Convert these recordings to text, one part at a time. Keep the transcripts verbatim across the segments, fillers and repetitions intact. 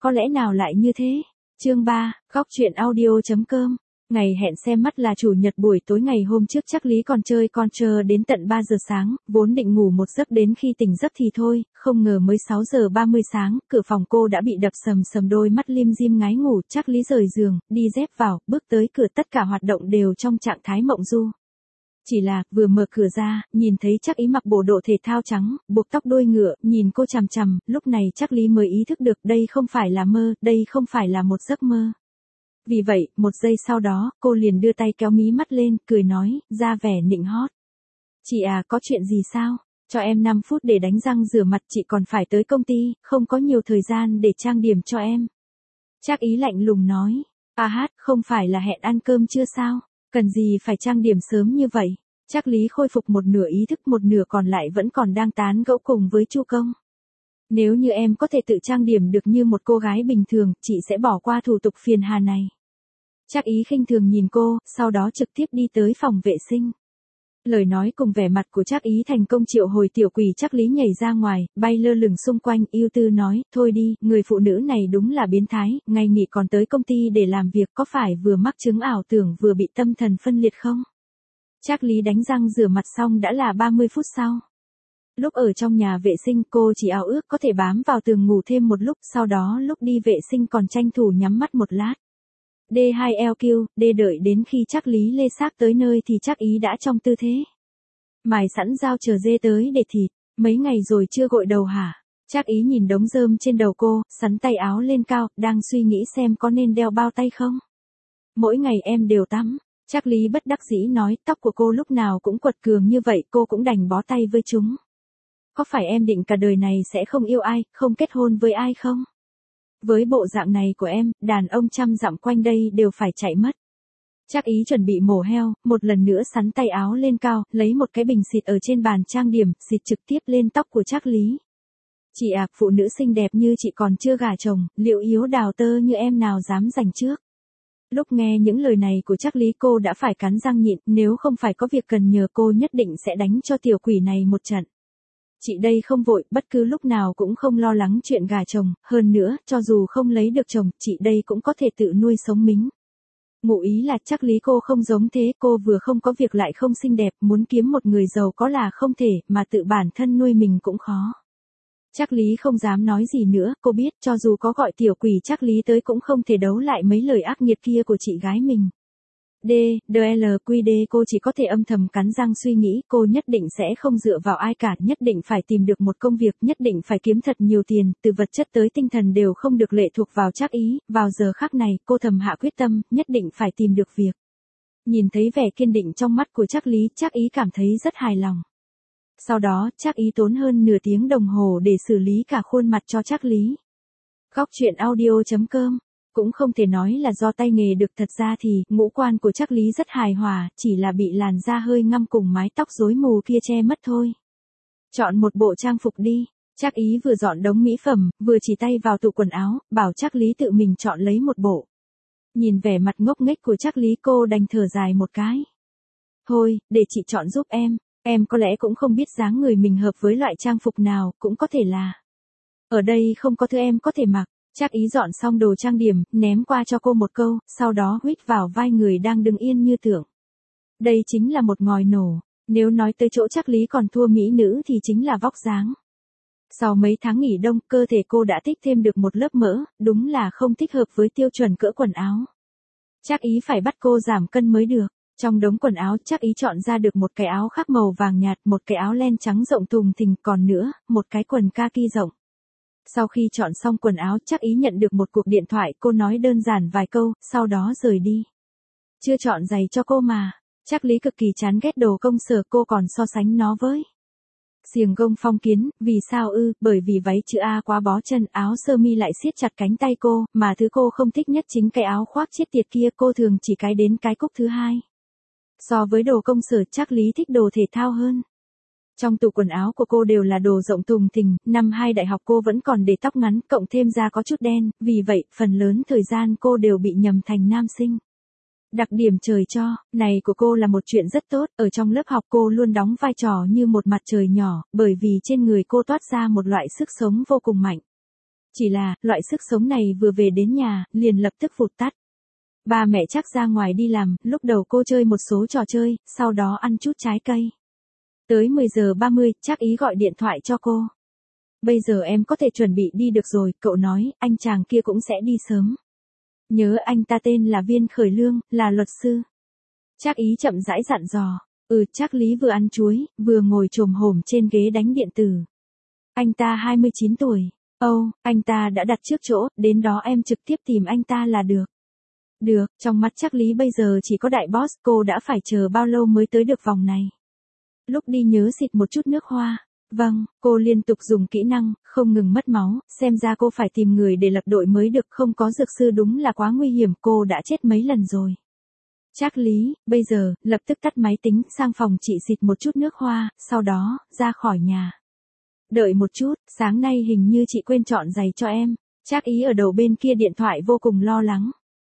có lẽ nào lại như thế? Chương ba, góc truyện audio chấm com. Ngày hẹn xem mắt là chủ nhật buổi tối ngày hôm trước chắc Lý còn chơi con chờ đến tận ba giờ sáng, vốn định ngủ một giấc đến khi tỉnh giấc thì thôi, không ngờ mới sáu giờ ba mươi sáng, cửa phòng cô đã bị đập sầm sầm đôi mắt lim dim ngái ngủ, chắc Lý rời giường, đi dép vào, bước tới cửa tất cả hoạt động đều trong trạng thái mộng du. Chỉ là, vừa mở cửa ra, nhìn thấy chắc Ý mặc bộ đồ thể thao trắng, buộc tóc đuôi ngựa, nhìn cô chằm chằm, lúc này chắc Lý mới ý thức được đây không phải là mơ, đây không phải là một giấc mơ. Vì vậy, một giây sau đó, cô liền đưa tay kéo mí mắt lên, cười nói, ra vẻ nịnh hót. Chị à, có chuyện gì sao? Cho em năm phút để đánh răng rửa mặt, chị còn phải tới công ty, không có nhiều thời gian để trang điểm cho em. Chắc Ý lạnh lùng nói, à hát, không phải là hẹn ăn cơm chưa sao? Cần gì phải trang điểm sớm như vậy? Chắc Lý khôi phục một nửa ý thức, một nửa còn lại vẫn còn đang tán gẫu cùng với Chu Công. Nếu như em có thể tự trang điểm được như một cô gái bình thường, chị sẽ bỏ qua thủ tục phiền hà này. Chắc Ý khinh thường nhìn cô, sau đó trực tiếp đi tới phòng vệ sinh. Lời nói cùng vẻ mặt của Chắc Ý thành công triệu hồi tiểu quỷ Chắc Lý nhảy ra ngoài, bay lơ lửng xung quanh, ưu tư nói, thôi đi, người phụ nữ này đúng là biến thái, ngày nghỉ còn tới công ty để làm việc, có phải vừa mắc chứng ảo tưởng vừa bị tâm thần phân liệt không? Chắc Lý đánh răng rửa mặt xong đã là ba mươi phút sau. Lúc ở trong nhà vệ sinh cô chỉ ao ước có thể bám vào tường ngủ thêm một lúc, sau đó lúc đi vệ sinh còn tranh thủ nhắm mắt một lát. D hai L Q, D đợi đến khi Chắc Lý lê xác tới nơi thì Chắc Ý đã trong tư thế mài sẵn dao chờ dê tới để thịt. Mấy ngày rồi chưa gội đầu hả? Chắc Ý nhìn đống rơm trên đầu cô, sắn tay áo lên cao, đang suy nghĩ xem có nên đeo bao tay không. Mỗi ngày em đều tắm. Chắc Lý bất đắc dĩ nói, tóc của cô lúc nào cũng quật cường như vậy, cô cũng đành bó tay với chúng. Có phải em định cả đời này sẽ không yêu ai, không kết hôn với ai không? Với bộ dạng này của em, đàn ông trăm dặm quanh đây đều phải chạy mất. Chắc Ý chuẩn bị mổ heo, một lần nữa sắn tay áo lên cao, lấy một cái bình xịt ở trên bàn trang điểm, xịt trực tiếp lên tóc của Chắc Lý. Chị à, phụ nữ xinh đẹp như chị còn chưa gả chồng, liệu yếu đào tơ như em nào dám giành trước? Lúc nghe những lời này của Chắc Lý cô đã phải cắn răng nhịn, nếu không phải có việc cần nhờ cô nhất định sẽ đánh cho tiểu quỷ này một trận. Chị đây không vội, bất cứ lúc nào cũng không lo lắng chuyện gả chồng, hơn nữa, cho dù không lấy được chồng, chị đây cũng có thể tự nuôi sống mình. Ngụ ý là Chắc Lý cô không giống thế, cô vừa không có việc lại không xinh đẹp, muốn kiếm một người giàu có là không thể, mà tự bản thân nuôi mình cũng khó. Chắc Lý không dám nói gì nữa, cô biết cho dù có gọi tiểu quỷ Chắc Lý tới cũng không thể đấu lại mấy lời ác nghiệt kia của chị gái mình. D, D L Q D cô chỉ có thể âm thầm cắn răng suy nghĩ, cô nhất định sẽ không dựa vào ai cả, nhất định phải tìm được một công việc, nhất định phải kiếm thật nhiều tiền, từ vật chất tới tinh thần đều không được lệ thuộc vào Chắc Ý, vào giờ khắc này, cô thầm hạ quyết tâm, nhất định phải tìm được việc. Nhìn thấy vẻ kiên định trong mắt của Chắc Lý, Chắc Ý cảm thấy rất hài lòng. Sau đó, Chắc Ý tốn hơn nửa tiếng đồng hồ để xử lý cả khuôn mặt cho Chắc Lý. Góc truyện audio chấm com. Cũng không thể nói là do tay nghề được, thật ra thì, ngũ quan của Chắc Lý rất hài hòa, chỉ là bị làn da hơi ngăm cùng mái tóc rối mù kia che mất thôi. Chọn một bộ trang phục đi. Chắc Ý vừa dọn đống mỹ phẩm, vừa chỉ tay vào tủ quần áo, bảo Chắc Lý tự mình chọn lấy một bộ. Nhìn vẻ mặt ngốc nghếch của Chắc Lý cô đành thở dài một cái. Thôi, để chị chọn giúp em. Em có lẽ cũng không biết dáng người mình hợp với loại trang phục nào, cũng có thể là ở đây không có thứ em có thể mặc. Chắc Ý dọn xong đồ trang điểm, ném qua cho cô một câu, sau đó huýt vào vai người đang đứng yên như tưởng. Đây chính là một ngòi nổ, nếu nói tới chỗ Chắc Lý còn thua mỹ nữ thì chính là vóc dáng. Sau mấy tháng nghỉ đông, cơ thể cô đã tích thêm được một lớp mỡ, đúng là không thích hợp với tiêu chuẩn cỡ quần áo. Chắc Ý phải bắt cô giảm cân mới được. Trong đống quần áo, Chắc Ý chọn ra được một cái áo khác màu vàng nhạt, một cái áo len trắng rộng thùng thình, còn nữa, một cái quần kaki rộng. Sau khi chọn xong quần áo, Chắc Ý nhận được một cuộc điện thoại, cô nói đơn giản vài câu, sau đó rời đi. Chưa chọn giày cho cô mà. Chắc Lý cực kỳ chán ghét đồ công sở, cô còn so sánh nó với xiềng gông phong kiến, vì sao ư, bởi vì váy chữ A quá bó chân, áo sơ mi lại siết chặt cánh tay cô, mà thứ cô không thích nhất chính cái áo khoác chết tiệt kia, cô thường chỉ cái đến cái cúc thứ hai. So với đồ công sở, Chắc Lý thích đồ thể thao hơn. Trong tủ quần áo của cô đều là đồ rộng thùng thình, năm hai đại học cô vẫn còn để tóc ngắn, cộng thêm da có chút đen, vì vậy, phần lớn thời gian cô đều bị nhầm thành nam sinh. Đặc điểm trời cho, này của cô là một chuyện rất tốt, ở trong lớp học cô luôn đóng vai trò như một mặt trời nhỏ, bởi vì trên người cô toát ra một loại sức sống vô cùng mạnh. Chỉ là, loại sức sống này vừa về đến nhà, liền lập tức vụt tắt. Ba mẹ chắc ra ngoài đi làm, lúc đầu cô chơi một số trò chơi, sau đó ăn chút trái cây. Tới mười giờ ba mươi, chắc ý gọi điện thoại cho cô. Bây giờ em có thể chuẩn bị đi được rồi, cậu nói, anh chàng kia cũng sẽ đi sớm. Nhớ anh ta tên là Viên Khởi Lương, là luật sư. Trác ý chậm rãi dặn dò. Ừ, Trác Lý vừa ăn chuối, vừa ngồi chồm hổm trên ghế đánh điện tử. Anh ta hai mươi chín tuổi. Âu, oh, anh ta đã đặt trước chỗ, đến đó em trực tiếp tìm anh ta là được. Được, trong mắt Trác Lý bây giờ chỉ có đại boss, cô đã phải chờ bao lâu mới tới được vòng này. Lúc đi nhớ xịt một chút nước hoa. Vâng, cô liên tục dùng kỹ năng, không ngừng mất máu, xem ra cô phải tìm người để lập đội mới được, không có dược sư đúng là quá nguy hiểm, cô đã chết mấy lần rồi. Trác Lý, bây giờ, lập tức tắt máy tính, sang phòng chị xịt một chút nước hoa, sau đó, ra khỏi nhà. Đợi một chút, sáng nay hình như chị quên chọn giày cho em. Trác ý ở đầu bên kia điện thoại vô cùng lo lắng.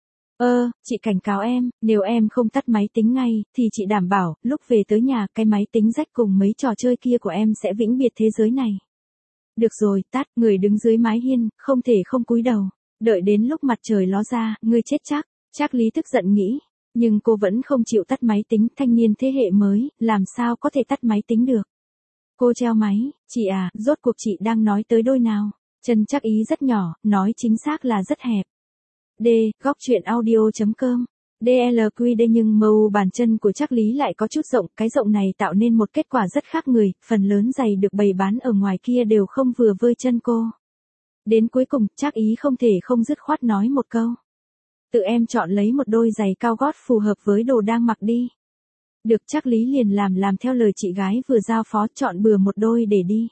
Ơ, chị cảnh cáo em, nếu em không tắt máy tính ngay, thì chị đảm bảo, lúc về tới nhà, cái máy tính rách cùng mấy trò chơi kia của em sẽ vĩnh biệt thế giới này. Được rồi, tắt, người đứng dưới mái hiên, không thể không cúi đầu. Đợi đến lúc mặt trời ló ra, ngươi chết chắc. Trác Lý tức giận nghĩ. Nhưng cô vẫn không chịu tắt máy tính, thanh niên thế hệ mới, làm sao có thể tắt máy tính được. Cô treo máy, chị à, rốt cuộc chị đang nói tới đôi nào. Chân Trác ý rất nhỏ, nói chính xác là rất hẹp. D, góc truyện audio chấm com. đê lờ quy đê nhưng em u bàn chân của Trác Lý lại có chút rộng, cái rộng này tạo nên một kết quả rất khác người, phần lớn giày được bày bán ở ngoài kia đều không vừa vơi chân cô. Đến cuối cùng, Trác ý không thể không dứt khoát nói một câu. Tự em chọn lấy một đôi giày cao gót phù hợp với đồ đang mặc đi. Được, Trác Lý liền làm làm theo lời chị gái vừa giao phó, chọn bừa một đôi để đi.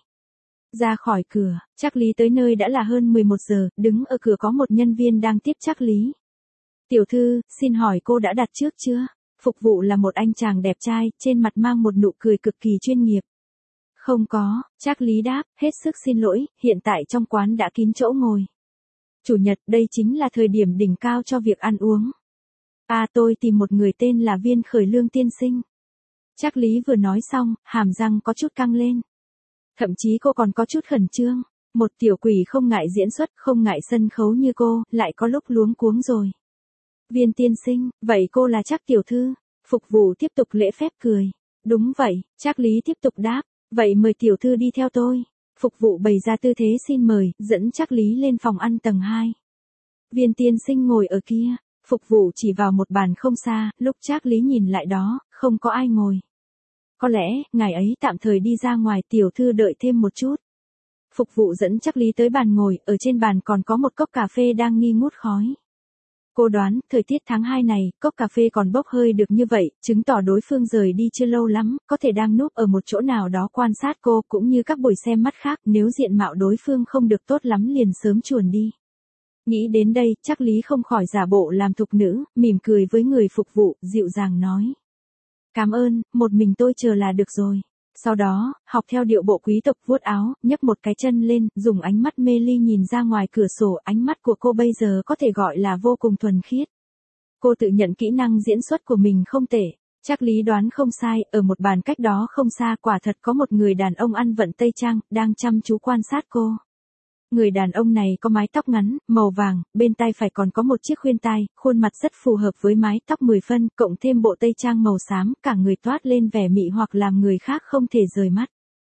Ra khỏi cửa, Trác Lý tới nơi đã là hơn mười một giờ, đứng ở cửa có một nhân viên đang tiếp Trác Lý. Tiểu thư, xin hỏi cô đã đặt trước chưa? Phục vụ là một anh chàng đẹp trai, trên mặt mang một nụ cười cực kỳ chuyên nghiệp. Không có, Trác Lý đáp, hết sức xin lỗi, hiện tại trong quán đã kín chỗ ngồi. Chủ nhật, đây chính là thời điểm đỉnh cao cho việc ăn uống. À, tôi tìm một người tên là Viên Khởi Lương tiên sinh. Trác Lý vừa nói xong, hàm răng có chút căng lên. Thậm chí cô còn có chút khẩn trương. Một tiểu quỷ không ngại diễn xuất, không ngại sân khấu như cô, lại có lúc luống cuống rồi. Viên tiên sinh, vậy cô là Trác tiểu thư? Phục vụ tiếp tục lễ phép cười. Đúng vậy, Trác Lý tiếp tục đáp. Vậy mời tiểu thư đi theo tôi. Phục vụ bày ra tư thế xin mời, dẫn Trác Lý lên phòng ăn tầng hai. Viên tiên sinh ngồi ở kia. Phục vụ chỉ vào một bàn không xa, lúc Trác Lý nhìn lại đó, không có ai ngồi. Có lẽ, ngài ấy tạm thời đi ra ngoài, tiểu thư đợi thêm một chút. Phục vụ dẫn Trác Lý tới bàn ngồi, ở trên bàn còn có một cốc cà phê đang nghi ngút khói. Cô đoán, thời tiết tháng hai này, cốc cà phê còn bốc hơi được như vậy, chứng tỏ đối phương rời đi chưa lâu lắm, có thể đang núp ở một chỗ nào đó quan sát cô, cũng như các buổi xem mắt khác, nếu diện mạo đối phương không được tốt lắm liền sớm chuồn đi. Nghĩ đến đây, Trác Lý không khỏi giả bộ làm thục nữ, mỉm cười với người phục vụ, dịu dàng nói. Cảm ơn, một mình tôi chờ là được rồi. Sau đó, học theo điệu bộ quý tộc vuốt áo, nhấc một cái chân lên, dùng ánh mắt mê ly nhìn ra ngoài cửa sổ, ánh mắt của cô bây giờ có thể gọi là vô cùng thuần khiết. Cô tự nhận kỹ năng diễn xuất của mình không tệ. Trác Lý đoán không sai, ở một bàn cách đó không xa quả thật có một người đàn ông ăn vận tây trang, đang chăm chú quan sát cô. Người đàn ông này có mái tóc ngắn, màu vàng, bên tai phải còn có một chiếc khuyên tai, khuôn mặt rất phù hợp với mái tóc mười phân, cộng thêm bộ tây trang màu xám, cả người toát lên vẻ mị hoặc làm người khác không thể rời mắt.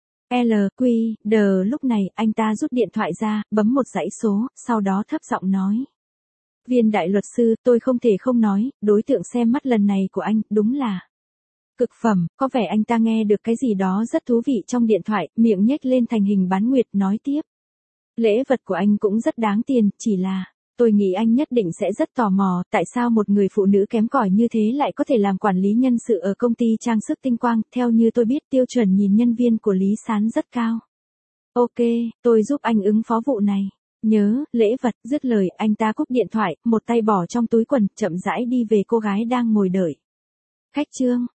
L, Q, D, lúc này, anh ta rút điện thoại ra, bấm một dãy số, sau đó thấp giọng nói. Viên đại luật sư, tôi không thể không nói, đối tượng xem mắt lần này của anh, đúng là cực phẩm, có vẻ anh ta nghe được cái gì đó rất thú vị trong điện thoại, miệng nhếch lên thành hình bán nguyệt, nói tiếp. Lễ vật của anh cũng rất đáng tiền, chỉ là, tôi nghĩ anh nhất định sẽ rất tò mò, tại sao một người phụ nữ kém cỏi như thế lại có thể làm quản lý nhân sự ở công ty trang sức tinh quang, theo như tôi biết tiêu chuẩn nhìn nhân viên của Lý Sán rất cao. Ok, tôi giúp anh ứng phó vụ này. Nhớ, lễ vật, dứt lời, anh ta cúp điện thoại, một tay bỏ trong túi quần, chậm rãi đi về cô gái đang ngồi đợi. Khách trương,